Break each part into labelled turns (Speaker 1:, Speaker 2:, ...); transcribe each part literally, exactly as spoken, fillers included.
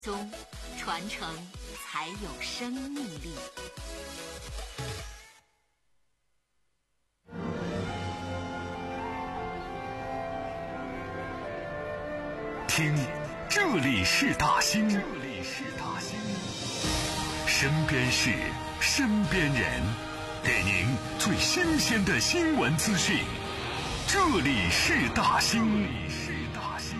Speaker 1: 宗传承才有生命力。
Speaker 2: 听，这里是大兴，这里是大兴，身边事，身边人，给您最新鲜的新闻资讯。这里是大兴，这里是大兴。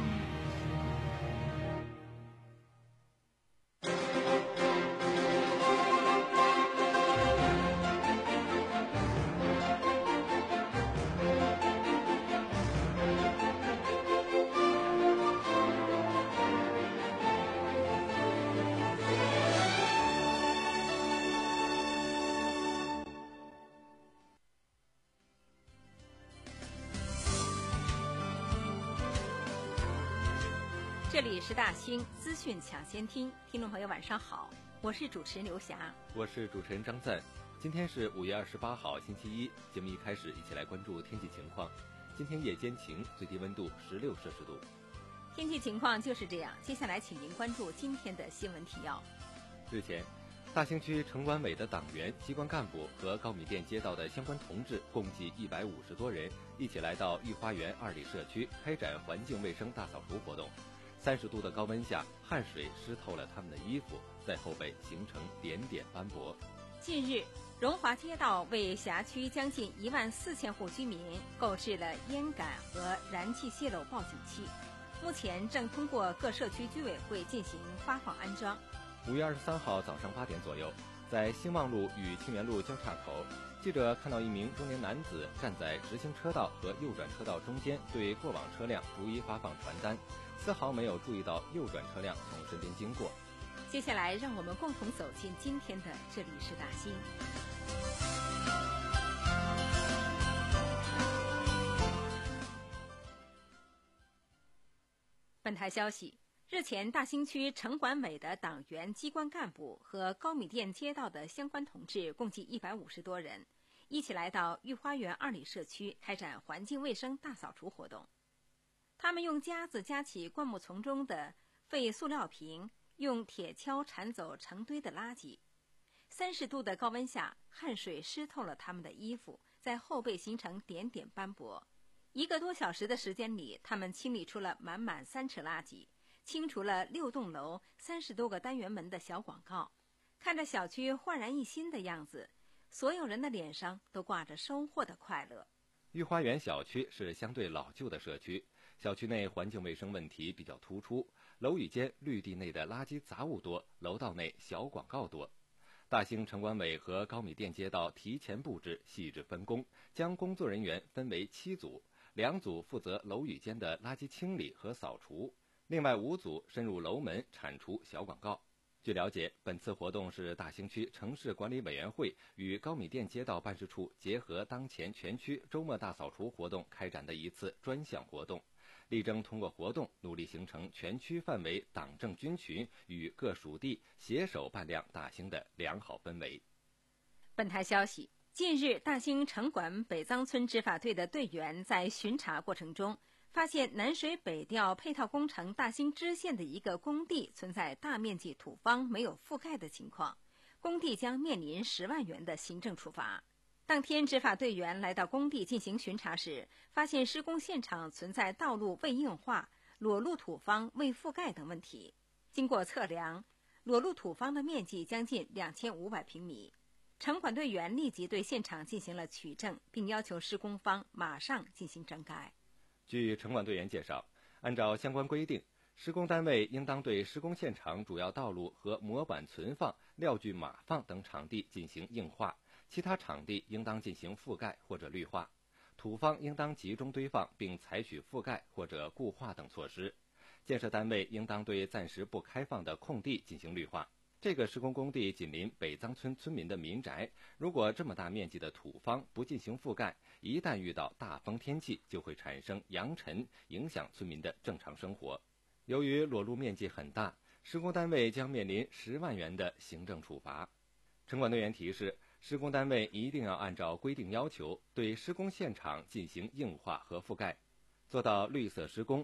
Speaker 3: 这里是大兴资讯抢先听，听众朋友晚上好，我是主持人刘霞，
Speaker 4: 我是主持人张赞。今天是五月二十八号星期一，节目一开始一起来关注天气情况。今天夜间晴，最低温度十六摄氏度。
Speaker 3: 天气情况就是这样，接下来请您关注今天的新闻提要。
Speaker 4: 日前，大兴区城管委的党员、机关干部和高米店街道的相关同志共计一百五十多人，一起来到御花园二里社区开展环境卫生大扫除活动。三十度的高温下，汗水湿透了他们的衣服，在后背形成点点斑驳。
Speaker 3: 近日，荣华街道为辖区将近一万四千户居民购置了烟感和燃气泄漏报警器，目前正通过各社区居委会进行发放安装。
Speaker 4: 五月二十三号早上八点左右，在兴旺路与清源路交叉口，记者看到一名中年男子站在直行车道和右转车道中间，对过往车辆逐一发放传单，丝毫没有注意到右转车辆从身边经过。
Speaker 3: 接下来让我们共同走进今天的这里是大兴。本台消息，日前大兴区城管委的党员、机关干部和高米店街道的相关同志共计一百五十多人，一起来到御花园二里社区开展环境卫生大扫除活动。他们用夹子夹起灌木丛中的废塑料瓶，用铁锹铲走成堆的垃圾。三十度的高温下，汗水湿透了他们的衣服，在后背形成点点斑驳。一个多小时的时间里，他们清理出了满满三车垃圾，清除了六栋楼三十多个单元门的小广告。看着小区焕然一新的样子，所有人的脸上都挂着收获的快乐。
Speaker 4: 御花园小区是相对老旧的社区，小区内环境卫生问题比较突出，楼宇间绿地内的垃圾杂物多，楼道内小广告多。大兴城管委和高米店街道提前布置，细致分工，将工作人员分为七组，两组负责楼宇间的垃圾清理和扫除，另外五组深入楼门铲除小广告。据了解，本次活动是大兴区城市管理委员会与高米店街道办事处结合当前全区周末大扫除活动开展的一次专项活动，力争通过活动努力形成全区范围党政军群与各属地携手办亮大兴的良好氛围。
Speaker 3: 本台消息，近日大兴城管北藏村执法队的队员在巡查过程中，发现南水北调配套工程大兴支线的一个工地存在大面积土方没有覆盖的情况，工地将面临十万元的行政处罚。当天执法队员来到工地进行巡查时，发现施工现场存在道路未硬化、裸露土方未覆盖等问题。经过测量，裸露土方的面积将近两千五百平米。城管队员立即对现场进行了取证，并要求施工方马上进行整改。
Speaker 4: 据城管队员介绍，按照相关规定，施工单位应当对施工现场主要道路和模板存放、料具码放等场地进行硬化，其他场地应当进行覆盖或者绿化，土方应当集中堆放并采取覆盖或者固化等措施。建设单位应当对暂时不开放的空地进行绿化。这个施工工地紧邻北藏村村民的民宅，如果这么大面积的土方不进行覆盖，一旦遇到大风天气，就会产生扬尘，影响村民的正常生活。由于裸露面积很大，施工单位将面临十万元的行政处罚。城管队员提示，施工单位一定要按照规定要求，对施工现场进行硬化和覆盖，做到绿色施工，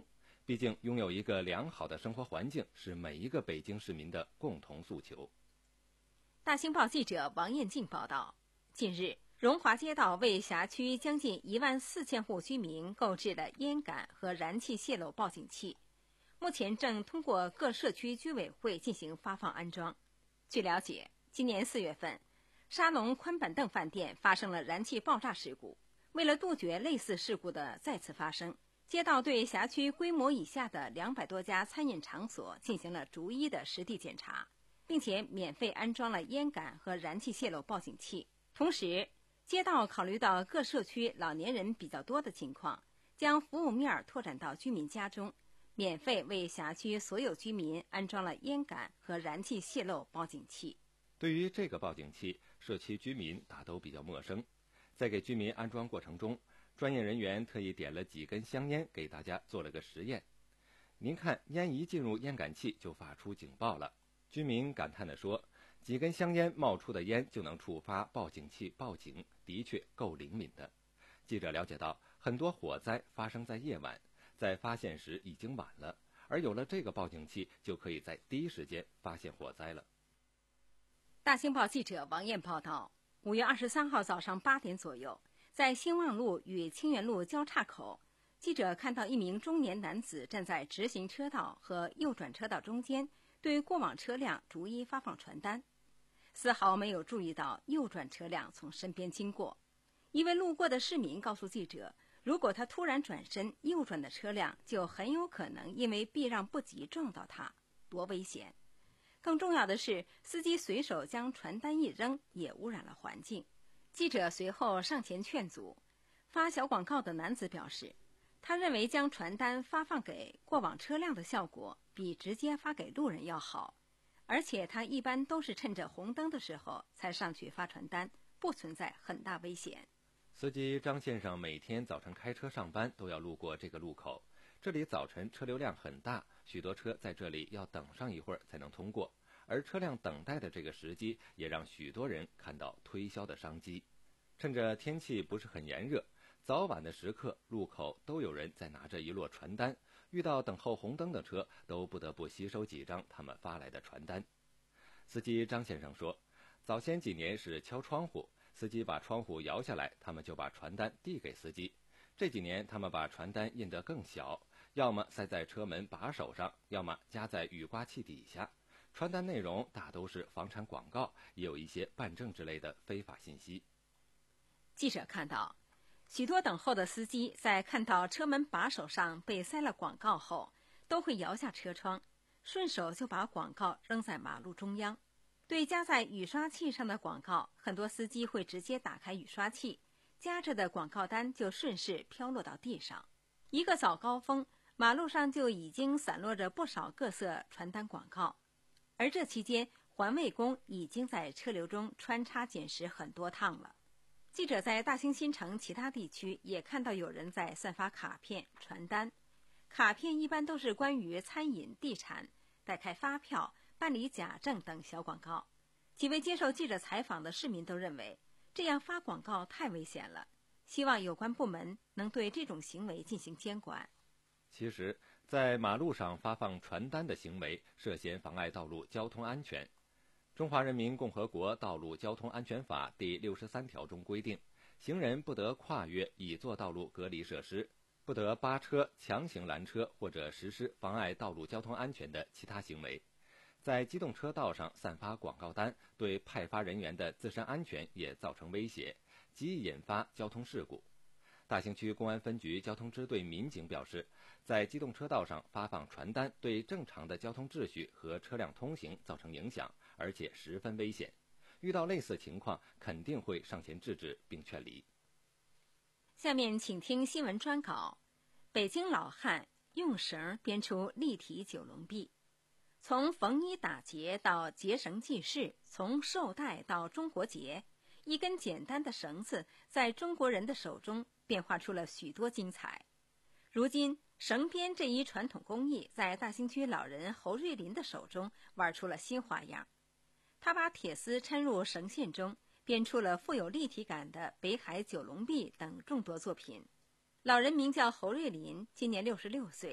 Speaker 4: 毕竟拥有一个良好的生活环境是每一个北京市民的共同诉求。
Speaker 3: 大新报记者王艳静报道，近日荣华街道为辖区将近一万四千户居民购置了烟感和燃气泄漏报警器，目前正通过各社区居委会进行发放安装。据了解，今年四月份，沙龙宽板凳饭店发生了燃气爆炸事故。为了杜绝类似事故的再次发生，街道对辖区规模以下的两百多家餐饮场所进行了逐一的实地检查，并且免费安装了烟感和燃气泄漏报警器。同时，街道考虑到各社区老年人比较多的情况，将服务面拓展到居民家中，免费为辖区所有居民安装了烟感和燃气泄漏报警器。
Speaker 4: 对于这个报警器，社区居民大都比较陌生。在给居民安装过程中，专业人员特意点了几根香烟给大家做了个实验。您看，烟一进入烟感器就发出警报了。居民感叹地说，几根香烟冒出的烟就能触发报警器报警，的确够灵敏的。记者了解到，很多火灾发生在夜晚，在发现时已经晚了，而有了这个报警器，就可以在第一时间发现火灾了。
Speaker 3: 大新报记者王艳报道，五月二十三号早上八点左右，在兴旺路与清源路交叉口，记者看到一名中年男子站在直行车道和右转车道中间，对过往车辆逐一发放传单，丝毫没有注意到右转车辆从身边经过。一位路过的市民告诉记者，如果他突然转身，右转的车辆就很有可能因为避让不及撞到他，多危险！更重要的是，司机随手将传单一扔，也污染了环境。记者随后上前劝阻。发小广告的男子表示，他认为将传单发放给过往车辆的效果比直接发给路人要好，而且他一般都是趁着红灯的时候才上去发传单，不存在很大危险。
Speaker 4: 司机张先生每天早晨开车上班都要路过这个路口，这里早晨车流量很大，许多车在这里要等上一会儿才能通过，而车辆等待的这个时机也让许多人看到推销的商机。趁着天气不是很炎热，早晚的时刻，路口都有人在拿着一摞传单，遇到等候红灯的车都不得不吸收几张他们发来的传单。司机张先生说，早先几年是敲窗户，司机把窗户摇下来，他们就把传单递给司机。这几年他们把传单印得更小，要么塞在车门把手上，要么夹在雨刮器底下。传单内容大都是房产广告，也有一些办证之类的非法信息。
Speaker 3: 记者看到，许多等候的司机在看到车门把手上被塞了广告后，都会摇下车窗，顺手就把广告扔在马路中央。对夹在雨刷器上的广告，很多司机会直接打开雨刷器，夹着的广告单就顺势飘落到地上。一个早高峰，马路上就已经散落着不少各色传单广告，而这期间环卫工已经在车流中穿插捡拾很多趟了。记者在大兴新城其他地区也看到有人在散发卡片、传单。卡片一般都是关于餐饮、地产、代开发票、办理假证等小广告。几位接受记者采访的市民都认为，这样发广告太危险了，希望有关部门能对这种行为进行监管。
Speaker 4: 其实，在马路上发放传单的行为涉嫌妨碍道路交通安全。中华人民共和国道路交通安全法第六十三条中规定，行人不得跨越已作道路隔离设施，不得扒车、强行拦车或者实施妨碍道路交通安全的其他行为。在机动车道上散发广告单，对派发人员的自身安全也造成威胁，极易引发交通事故。大兴区公安分局交通支队民警表示，在机动车道上发放传单对正常的交通秩序和车辆通行造成影响，而且十分危险。遇到类似情况，肯定会上前制止并劝离。
Speaker 3: 下面请听新闻专稿：北京老汉用绳编出立体九龙壁。从缝衣打结到结绳记事，从绶带到中国结，一根简单的绳子在中国人的手中变化出了许多精彩。如今，绳编这一传统工艺在大兴区老人侯瑞林的手中玩出了新花样。他把铁丝掺入绳线中，编出了富有立体感的北海九龙壁等众多作品。老人名叫侯瑞林，今年六十六岁，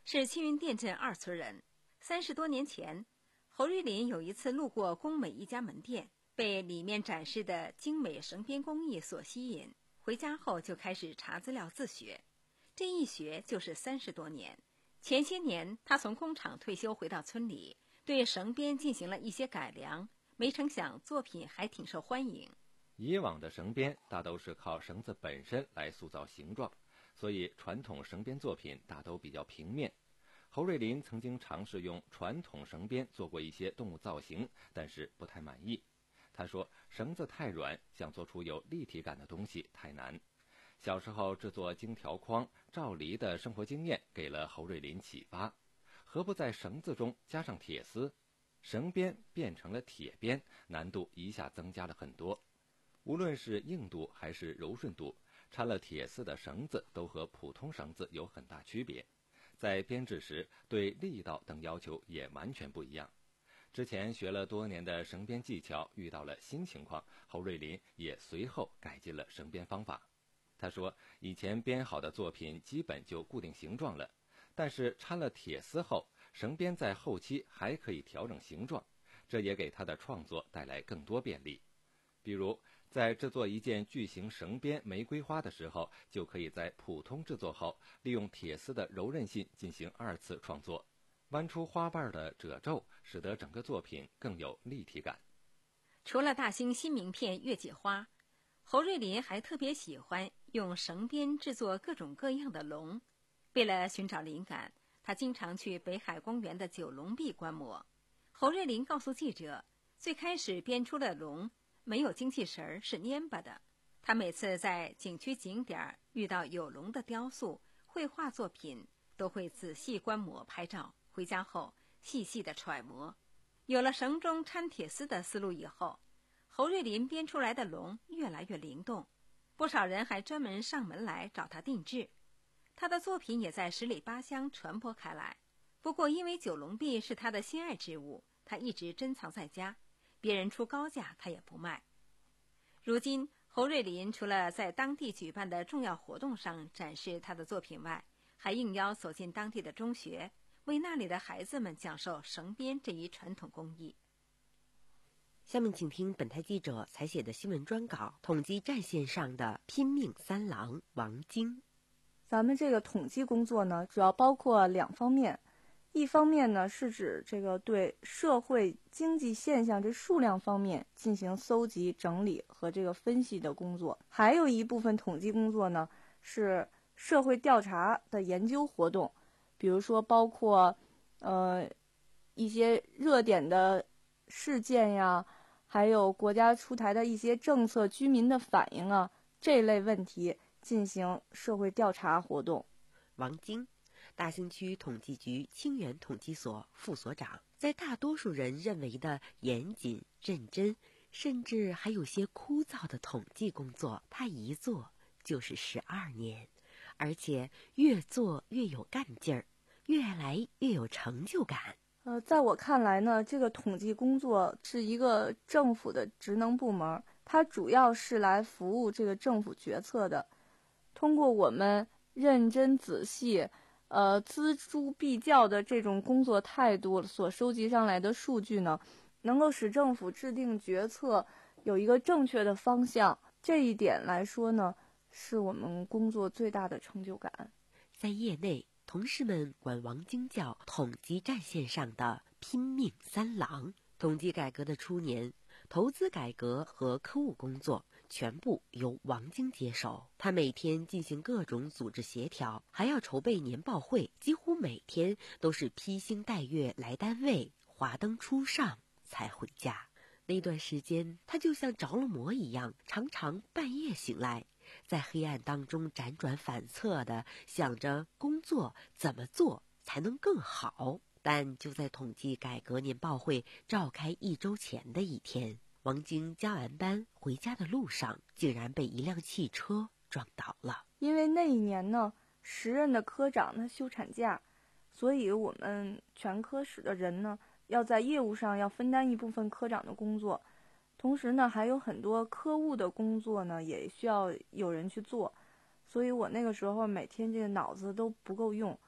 Speaker 3: 是青云店镇二村人。三十多年前，侯瑞林有一次路过工美一家门店，被里面展示的精美绳编工艺所吸引，回家后就开始查资料自学。这一学就是三十多年。前些年，他从工厂退休回到村里，对绳编进行了一些改良，没成想作品还挺受欢迎。
Speaker 4: 以往的绳编大都是靠绳子本身来塑造形状，所以传统绳编作品大都比较平面。侯瑞林曾经尝试用传统绳编做过一些动物造型，但是不太满意。他说绳子太软，想做出有立体感的东西太难。小时候制作荆条框、照梨的生活经验给了侯瑞林启发，何不在绳子中加上铁丝？绳编变成了铁编，难度一下增加了很多。无论是硬度还是柔顺度，掺了铁丝的绳子都和普通绳子有很大区别，在编制时对力道等要求也完全不一样。之前学了多年的绳编技巧遇到了新情况，侯瑞林也随后改进了绳编方法。他说以前编好的作品基本就固定形状了，但是掺了铁丝后，绳编在后期还可以调整形状，这也给他的创作带来更多便利。比如在制作一件巨型绳编玫瑰花的时候，就可以在普通制作后利用铁丝的柔韧性进行二次创作，弯出花瓣的褶皱，使得整个作品更有立体感。
Speaker 3: 除了大兴新名片月季花，侯瑞林还特别喜欢用绳编制作各种各样的龙。为了寻找灵感，他经常去北海公园的九龙壁观摩。侯瑞林告诉记者，最开始编出的龙没有精气神儿，是蔫巴的。他每次在景区景点遇到有龙的雕塑、绘画作品，都会仔细观摩拍照，回家后细细的揣摩。有了绳中掺铁丝的思路以后，侯瑞林编出来的龙越来越灵动，不少人还专门上门来找他定制。他的作品也在十里八乡传播开来。不过因为九龙壁是他的心爱之物，他一直珍藏在家，别人出高价他也不卖。如今侯瑞林除了在当地举办的重要活动上展示他的作品外，还应邀走进当地的中学，为那里的孩子们讲授绳编这一传统工艺。
Speaker 5: 下面请听本台记者采写的新闻专稿，统计战线上的拼命三郎王晶。
Speaker 6: 咱们这个统计工作呢，主要包括两方面。一方面呢，是指这个对社会经济现象这数量方面进行搜集、整理和这个分析的工作；还有一部分统计工作呢，是社会调查的研究活动，比如说包括呃一些热点的事件呀，还有国家出台的一些政策、居民的反应啊，这类问题进行社会调查活动。
Speaker 5: 王晶，大兴区统计局清源统计所副所长，在大多数人认为的严谨、认真，甚至还有些枯燥的统计工作，他一做就是十二年，而且越做越有干劲儿，越来越有成就感。
Speaker 6: 呃，在我看来呢，这个统计工作是一个政府的职能部门，它主要是来服务这个政府决策的。通过我们认真仔细呃，锱铢必较的这种工作态度所收集上来的数据呢，能够使政府制定决策有一个正确的方向。这一点来说呢，是我们工作最大的成就感。
Speaker 5: 在业内，同事们管王晶叫统计战线上的拼命三郎。统计改革的初年，投资改革和科务工作全部由王晶接手。他每天进行各种组织协调，还要筹备年报会，几乎每天都是披星戴月来单位，华灯初上才回家。那段时间，他就像着了魔一样，常常半夜醒来，在黑暗当中辗转反侧地想着工作怎么做才能更好。但就在统计改革年报会召开一周前的一天，王晶加完班回家的路上，竟然被一辆汽车撞倒了。
Speaker 6: 因为那一年呢，时任的科长他休产假，所以我们全科室的人呢，要在业务上要分担一部分科长的工作，同时呢，还有很多科务的工作呢，也需要有人去做。所以我那个时候每天这个脑子都不够用，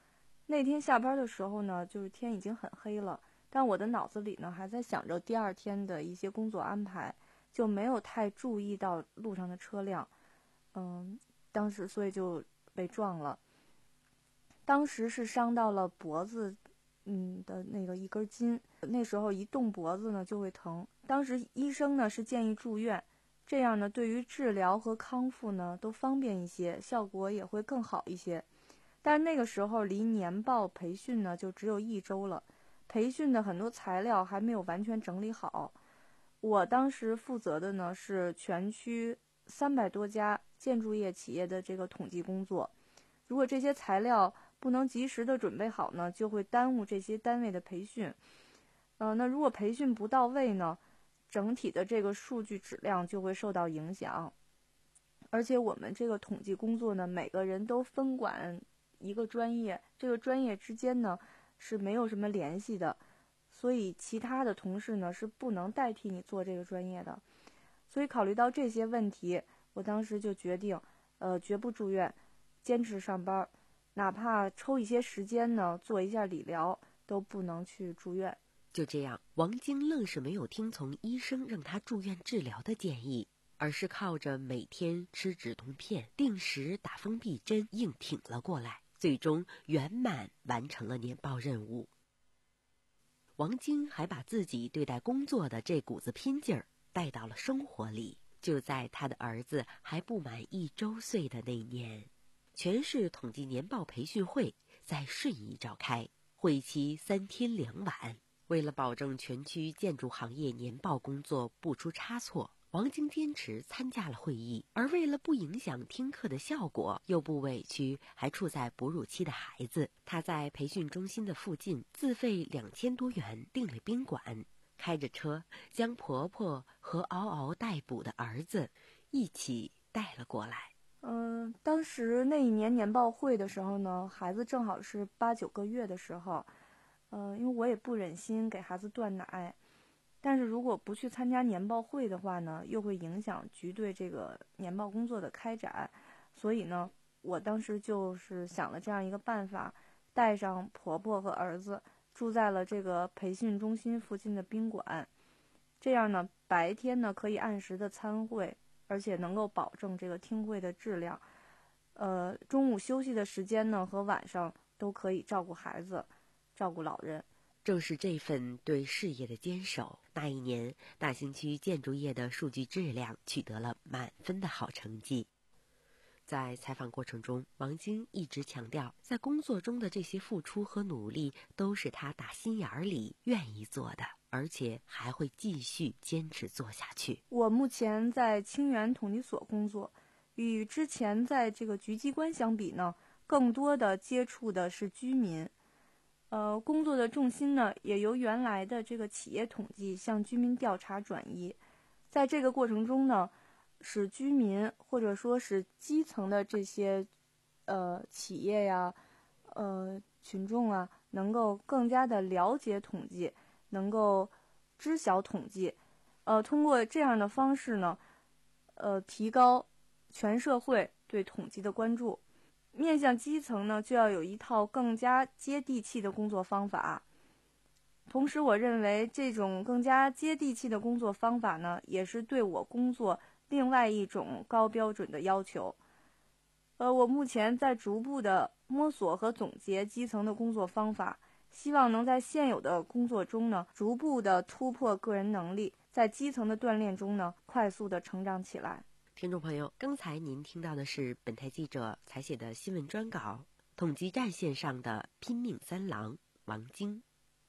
Speaker 6: 那天下班的时候呢，就是天已经很黑了，但我的脑子里呢还在想着第二天的一些工作安排，就没有太注意到路上的车辆。嗯，当时所以就被撞了。当时是伤到了脖子，嗯的那个一根筋，那时候一动脖子呢就会疼。当时医生呢是建议住院，这样呢对于治疗和康复呢都方便一些，效果也会更好一些。但那个时候离年报培训呢就只有一周了，培训的很多材料还没有完全整理好。我当时负责的呢是全区三百多家建筑业企业的这个统计工作，如果这些材料不能及时的准备好呢，就会耽误这些单位的培训。呃，那如果培训不到位呢，整体的这个数据质量就会受到影响。而且我们这个统计工作呢，每个人都分管一个专业，这个专业之间呢是没有什么联系的，所以其他的同事呢是不能代替你做这个专业的。所以考虑到这些问题，我当时就决定，呃，绝不住院，坚持上班，哪怕抽一些时间呢做一下理疗，都不能去住院。
Speaker 5: 就这样，王晶愣是没有听从医生让他住院治疗的建议，而是靠着每天吃止痛片、定时打封闭针硬挺了过来，最终圆满完成了年报任务。王晶还把自己对待工作的这股子拼劲儿带到了生活里。就在他的儿子还不满一周岁的那年，全市统计年报培训会在顺义召开，会期三天两晚。为了保证全区建筑行业年报工作不出差错，王晶坚持参加了会议，而为了不影响听课的效果，又不委屈还处在哺乳期的孩子，他在培训中心的附近自费两千多元订了宾馆，开着车将婆婆和嗷嗷待哺的儿子一起带了过来。
Speaker 6: 嗯、呃，当时那一年年报会的时候呢，孩子正好是八九个月的时候，呃，因为我也不忍心给孩子断奶，但是如果不去参加年报会的话呢，又会影响局对这个年报工作的开展，所以呢，我当时就是想了这样一个办法，带上婆婆和儿子住在了这个培训中心附近的宾馆，这样呢，白天呢可以按时的参会，而且能够保证这个听会的质量。呃，中午休息的时间呢和晚上都可以照顾孩子，照顾老人。
Speaker 5: 正是这份对事业的坚守，那一年大兴区建筑业的数据质量取得了满分的好成绩。在采访过程中，王晶一直强调，在工作中的这些付出和努力都是他打心眼里愿意做的，而且还会继续坚持做下去。
Speaker 6: 我目前在清源统计所工作，与之前在这个局机关相比呢，更多的接触的是居民。呃，工作的重心呢，也由原来的这个企业统计向居民调查转移。在这个过程中呢，使居民或者说是基层的这些呃企业呀、呃群众啊，能够更加的了解统计，能够知晓统计。呃，通过这样的方式呢，呃，提高全社会对统计的关注。面向基层呢，就要有一套更加接地气的工作方法。同时，我认为这种更加接地气的工作方法呢，也是对我工作另外一种高标准的要求。呃，我目前在逐步的摸索和总结基层的工作方法，希望能在现有的工作中呢，逐步的突破个人能力，在基层的锻炼中呢，快速的成长起来。
Speaker 5: 听众朋友，刚才您听到的是本台记者采写的新闻专稿，统计战线上的拼命三郎王晶。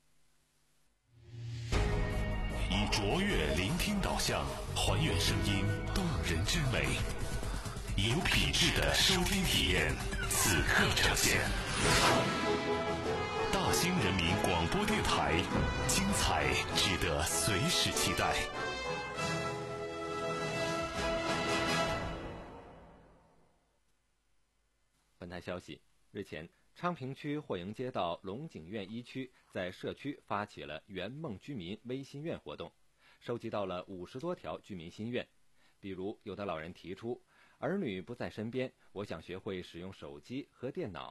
Speaker 2: 以卓越聆听导向，还原声音动人之美，有品质的收听体验，此刻呈现。大兴人民广播电台，精彩值得随时期待。
Speaker 4: 本台消息，日前，昌平区霍营街道龙井苑一区在社区发起了圆梦居民微心愿活动，收集到了五十多条居民心愿。比如，有的老人提出，儿女不在身边，我想学会使用手机和电脑，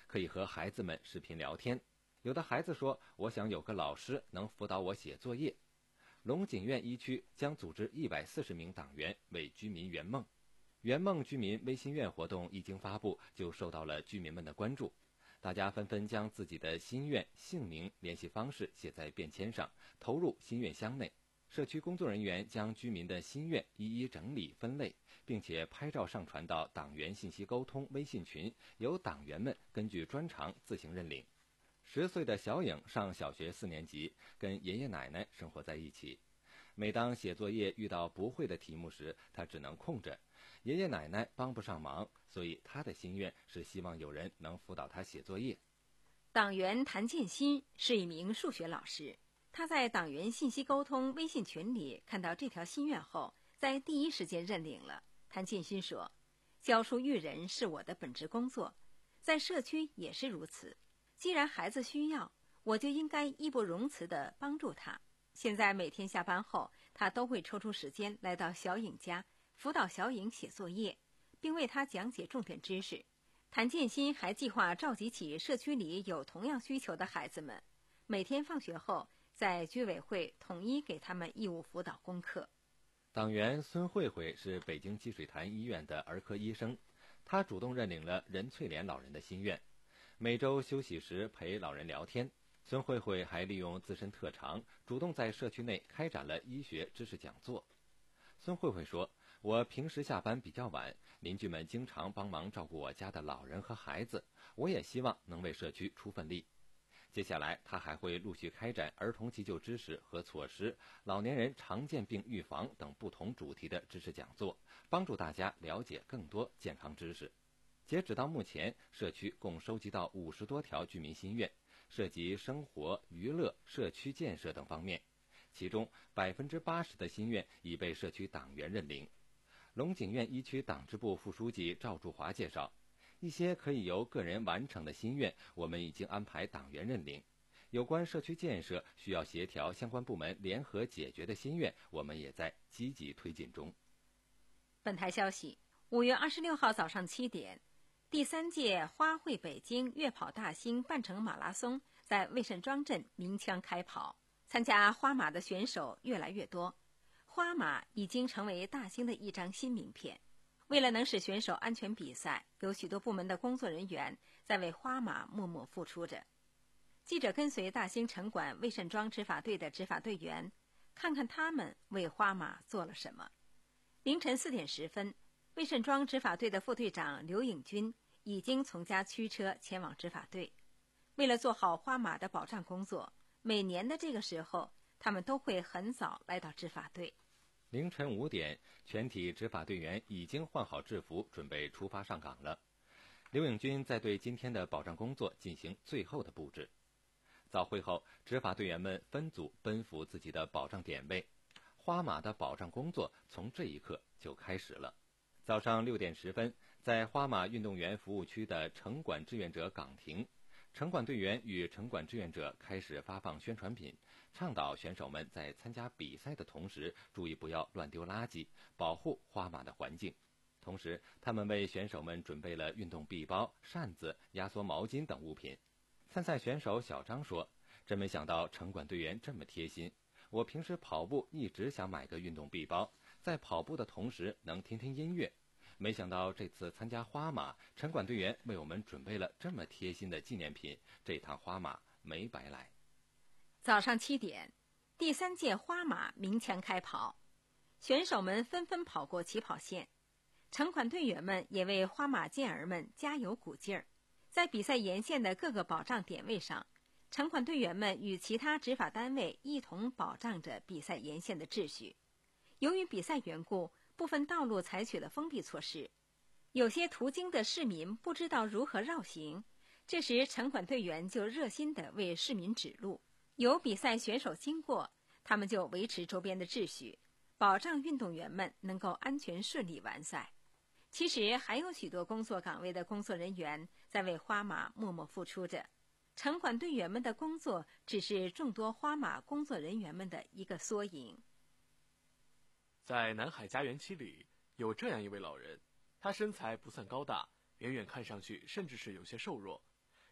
Speaker 4: 可以和孩子们视频聊天。有的孩子说，我想有个老师能辅导我写作业。龙井苑一区将组织一百四十名党员为居民圆梦。圆梦居民微心愿活动一经发布，就受到了居民们的关注。大家纷纷将自己的心愿、姓名、联系方式写在便签上，投入心愿箱内。社区工作人员将居民的心愿一一整理分类，并且拍照上传到党员信息沟通微信群，由党员们根据专长自行认领。十岁的小颖上小学四年级，跟爷爷奶奶生活在一起。每当写作业遇到不会的题目时，她只能空着。爷爷奶奶帮不上忙，所以她的心愿是希望有人能辅导她写作业。
Speaker 3: 党员谭建新是一名数学老师，他在党员信息沟通微信群里看到这条心愿后，在第一时间认领了。谭建新说，教书育人是我的本职工作，在社区也是如此。既然孩子需要，我就应该义不容辞地帮助他。现在每天下班后，他都会抽出时间来到小颖家，辅导小颖写作业，并为他讲解重点知识。谭建新还计划召集起社区里有同样需求的孩子们，每天放学后在居委会统一给他们义务辅导功课。
Speaker 4: 党员孙慧慧是北京积水潭医院的儿科医生，她主动认领了任翠莲老人的心愿，每周休息时陪老人聊天。孙慧慧还利用自身特长，主动在社区内开展了医学知识讲座。孙慧慧说，我平时下班比较晚，邻居们经常帮忙照顾我家的老人和孩子，我也希望能为社区出份力。接下来他还会陆续开展儿童急救知识和措施、老年人常见病预防等不同主题的知识讲座，帮助大家了解更多健康知识。截止到目前，社区共收集到五十多条居民心愿，涉及生活、娱乐、社区建设等方面，其中百分之八十的心愿已被社区党员认领。龙井苑一区党支部副书记赵柱华介绍，一些可以由个人完成的心愿，我们已经安排党员认领。有关社区建设需要协调相关部门联合解决的心愿，我们也在积极推进中。
Speaker 3: 本台消息，五月二十六号早上七点，第三届花卉北京月跑大兴半程马拉松在魏慎庄镇鸣枪开跑，参加花马的选手越来越多，花马已经成为大兴的一张新名片。为了能使选手安全比赛，有许多部门的工作人员在为花马默默付出着。记者跟随大兴城管魏慎庄执法队的执法队员，看看他们为花马做了什么。凌晨四点十分，魏慎庄执法队的副队长刘颖军已经从家驱车前往执法队。为了做好花马的保障工作，每年的这个时候，他们都会很早来到执法队。
Speaker 4: 凌晨五点，全体执法队员已经换好制服，准备出发上岗了。刘颖军在对今天的保障工作进行最后的布置。早会后，执法队员们分组奔赴自己的保障点位，花马的保障工作从这一刻就开始了。早上六点十分，在花马运动员服务区的城管志愿者岗亭，城管队员与城管志愿者开始发放宣传品，倡导选手们在参加比赛的同时注意不要乱丢垃圾，保护花马的环境。同时，他们为选手们准备了运动臂包、扇子、压缩毛巾等物品。参赛选手小张说，真没想到城管队员这么贴心，我平时跑步一直想买个运动臂包，在跑步的同时能听听音乐，没想到这次参加花马，城管队员为我们准备了这么贴心的纪念品，这趟花马没白来。
Speaker 3: 早上七点，第三届花马鸣枪开跑，选手们纷纷跑过起跑线，城管队员们也为花马健儿们加油鼓劲儿。在比赛沿线的各个保障点位上，城管队员们与其他执法单位一同保障着比赛沿线的秩序。由于比赛缘故，部分道路采取了封闭措施，有些途经的市民不知道如何绕行，这时城管队员就热心地为市民指路。有比赛选手经过，他们就维持周边的秩序，保障运动员们能够安全顺利完赛。其实还有许多工作岗位的工作人员在为花马默默付出着，城管队员们的工作只是众多花马工作人员们的一个缩影。
Speaker 7: 在南海家园区里，有这样一位老人，他身材不算高大，远远看上去甚至是有些瘦弱，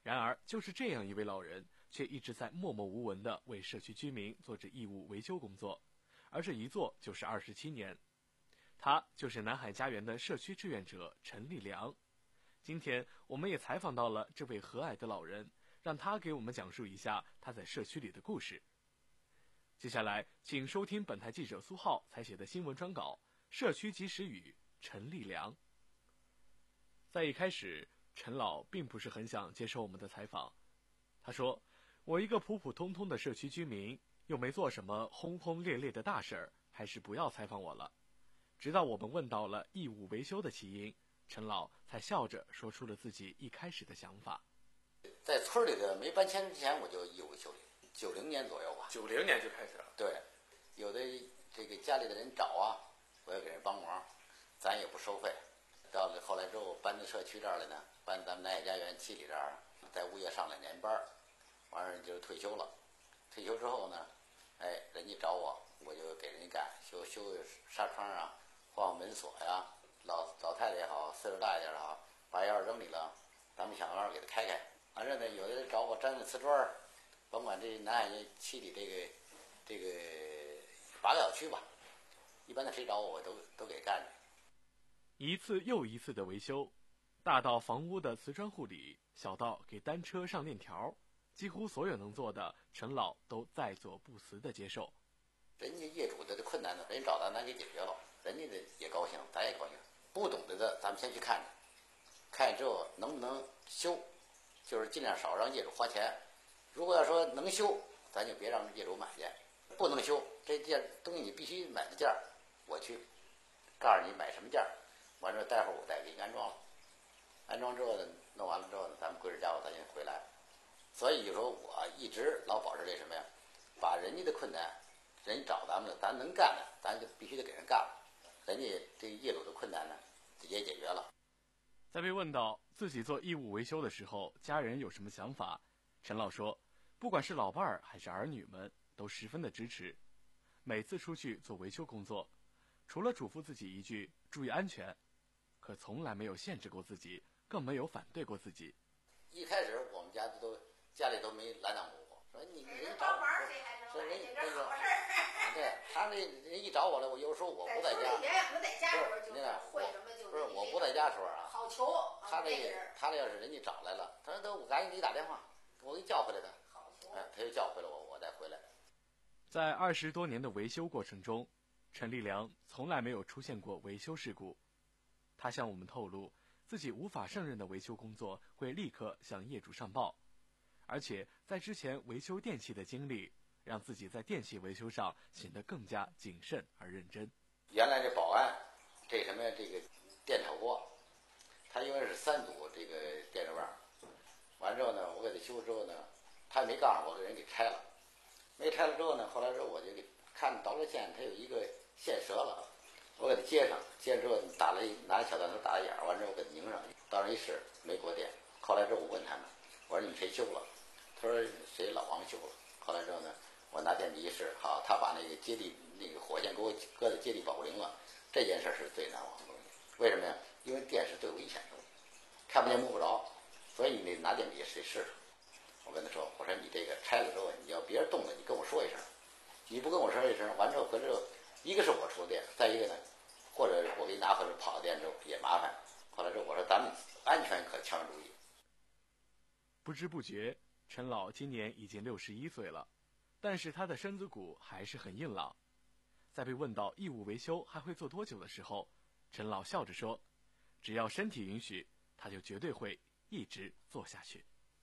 Speaker 7: 然而，就是这样一位老人，却一直在默默无闻地为社区居民做着义务维修工作，而这一做就是二十七年。他就是南海家园的社区志愿者陈立良。今天，我们也采访到了这位和蔼的老人，让他给我们讲述一下他在社区里的故事。接下来，请收听本台记者苏浩采写的新闻专稿《社区及时雨》陈立良。在一开始，陈老并不是很想接受我们的采访。他说：“我一个普普通通的社区居民，又没做什么轰轰烈烈的大事儿，还是不要采访我了。”直到我们问到了义务维修的起因，陈老才笑着说出了自己一开始的想法。
Speaker 8: 在村里的没搬迁之前，我就义务维修里，九零年左右吧。
Speaker 7: 九零年就开始了。
Speaker 8: 对，有的这个家里的人找啊，我要给人帮忙，咱也不收费。到了后来之后搬到社区这儿来呢，搬咱们南海家园七里这儿，在物业上两年班，完事就退休了。退休之后呢，哎，人家找我，我就给人家干，修修纱窗啊，换换门锁呀。老老太太也好，岁数大一点也好，把钥匙扔里了，咱们想办法给他开开。完事呢，有的人找我粘的瓷砖，甭管这南海七里这个这个八个小区吧，一般的谁找我，我都都给干着。
Speaker 7: 一次又一次的维修，大到房屋的瓷砖护理，小到给单车上链条，几乎所有能做的，陈老都在所不辞的接受。
Speaker 8: 人家业主的困难呢，人找咱咱给解决了，人家的也高兴，咱也高兴。不懂得的，咱们先去看着，看见之后能不能修，就是尽量少让业主花钱。如果要说能修，咱就别让业主买去；不能修，这件东西你必须买的件儿，我去告诉你买什么件儿，完之后待会儿我再给你安装了。安装之后呢，弄完了之后呢，咱们归置家伙咱就回来。所以就说我一直老保持这什么呀，把人家的困难，人家找咱们了，咱能干的，咱就必须得给人干了。人家这业主的困难呢，也解决了。
Speaker 7: 在被问到自己做义务维修的时候，家人有什么想法，陈老说，不管是老伴儿还是儿女们，都十分的支持。每次出去做维修工作，除了嘱咐自己一句注意安全，可从来没有限制过自己，更没有反对过自己。
Speaker 8: 一开始我们家都家里都没拦挡过我，说你人找我，说人这个，对他那人一找我了，我有时候我不在家，
Speaker 9: 不在家时候就是会什么就
Speaker 8: 不是我不在家时候啊，
Speaker 9: 好求。
Speaker 8: 他这他这要是人家找来了，他说都我赶紧给你打电话，我给你叫回来的，哎，他就叫回来我，我再回来。
Speaker 7: 在二十多年的维修过程中，陈立良从来没有出现过维修事故。他向我们透露，自己无法胜任的维修工作会立刻向业主上报，而且在之前维修电器的经历，让自己在电器维修上显得更加谨慎而认真。
Speaker 8: 原来这保安，这什么呀？这个电炒锅，他因为是三组这个电热棒，完之后呢，我给他修之后呢，他也没告诉我，给人给拆了。没拆了之后呢，后来之后我就给看导热线，它有一个线折了，我给它接上，接上之后打了一拿小弹头打了眼儿，完之后我给它拧上，到那一试没过电。后来之后我问他们，我说你们谁修了？他说谁老王修了。后来之后呢，我拿电笔一试，好，他把那个接地那个火线给我搁在接地保护铃了。这件事是最难忘的东西。为什么呀？因为电是最危险的东西，看不见摸不着，所以你得拿电笔试试。我跟他说，我说你这个拆了之后，你要别人动了，你跟我说一声。你不跟我说一声，完之后回来之后，一个是我出的电，再一个呢，或者我给你拿回来跑了电之后也麻烦。后来之后我说咱们安全可千万注意。
Speaker 7: 不知不觉，陈老今年已经六十一岁了，但是他的身子骨还是很硬朗。在被问到义务维修还会做多久的时候，陈老笑着说，只要身体允许，他就绝对会一直做下去。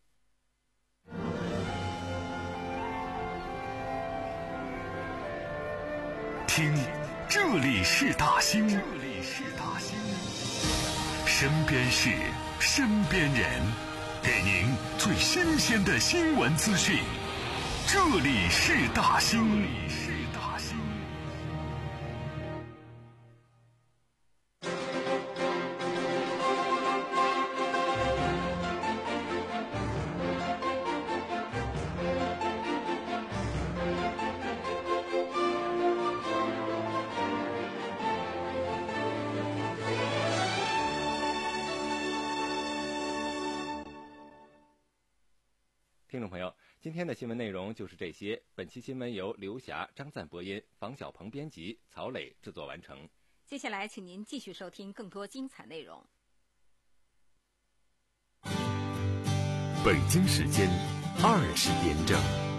Speaker 2: 听，这里是大兴，这里是大兴，身边事，身边人，给您最新鲜的新闻资讯。这里是大兴。
Speaker 4: 众朋友，今天的新闻内容就是这些。本期新闻由刘霞、张赞播音，房小鹏编辑，曹磊制作完成。
Speaker 3: 接下来，请您继续收听更多精彩内容。
Speaker 2: 北京时间二十点整。